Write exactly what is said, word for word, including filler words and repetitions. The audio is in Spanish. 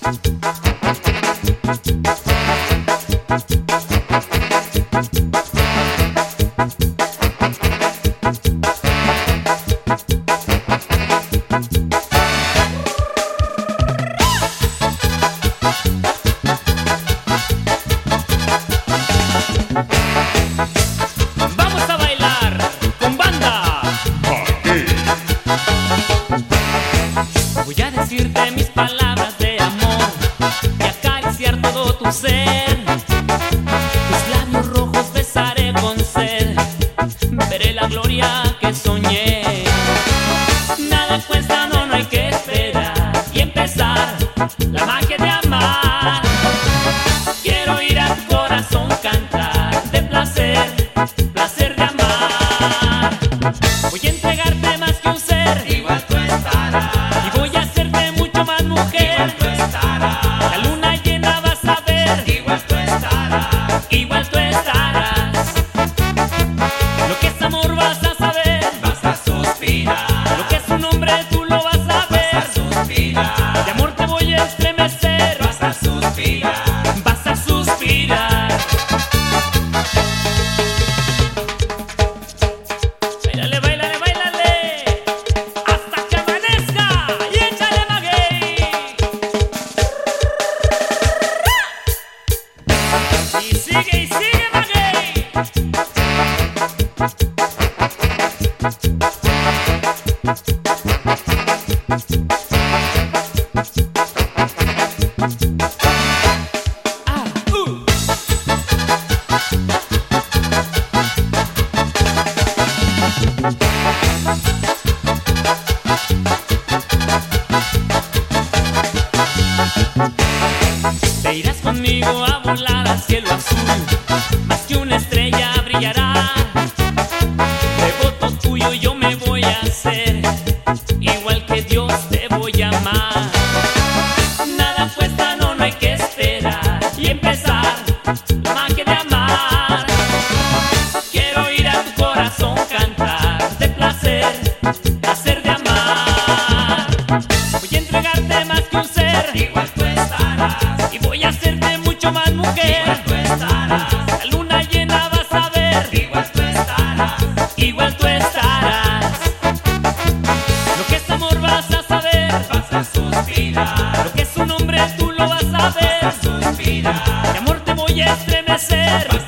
Vamos a bailar con banda. Voy a decirte mis palabras de amor y acariciar todo tu ser. Tus labios rojos besaré con sed, veré la gloria que soñé. Nada cuesta, no, no hay que esperar y empezar la magia de amar. Quiero ir a tu corazón cantar de placer, placer de amar. Voy a entregarte más que un ser, Igual tú estarás, y voy a hacerte mucho más mujer. igual tú estarás, La luna llena vas a ver, igual tú estarás, igual tú estarás. Lo que es amor vas a saber, vas a suspirar, lo que es un hombre tú lo vas a vas a ver. suspirar, De amor te voy a estremecer, vas a suspirar, vas a suspirar. Báilale, báilale, báilale hasta que amanezca y échale maguey. Y sigue y sigue maguey. Ah, uh. Te irás conmigo a volar al cielo azul, más que una estrella brillará. Devoto tuyo yo me voy a hacer, igual que Dios te voy a amar. Nada cuesta, no, no hay que esperar y empezar la magia de amar. Quiero ir a tu corazón cantar de placer, placer de amar. Voy a entregarte más que un ser, igual tú estarás, y voy a hacerte mucho más mujer. igual tú estarás, La luna llena vas a ver, igual tú estarás, igual tú estarás. Lo que es amor vas a saber, vas a suspirar, lo que es un hombre tú lo vas a vas a ver. suspirar, De amor te voy a estremecer,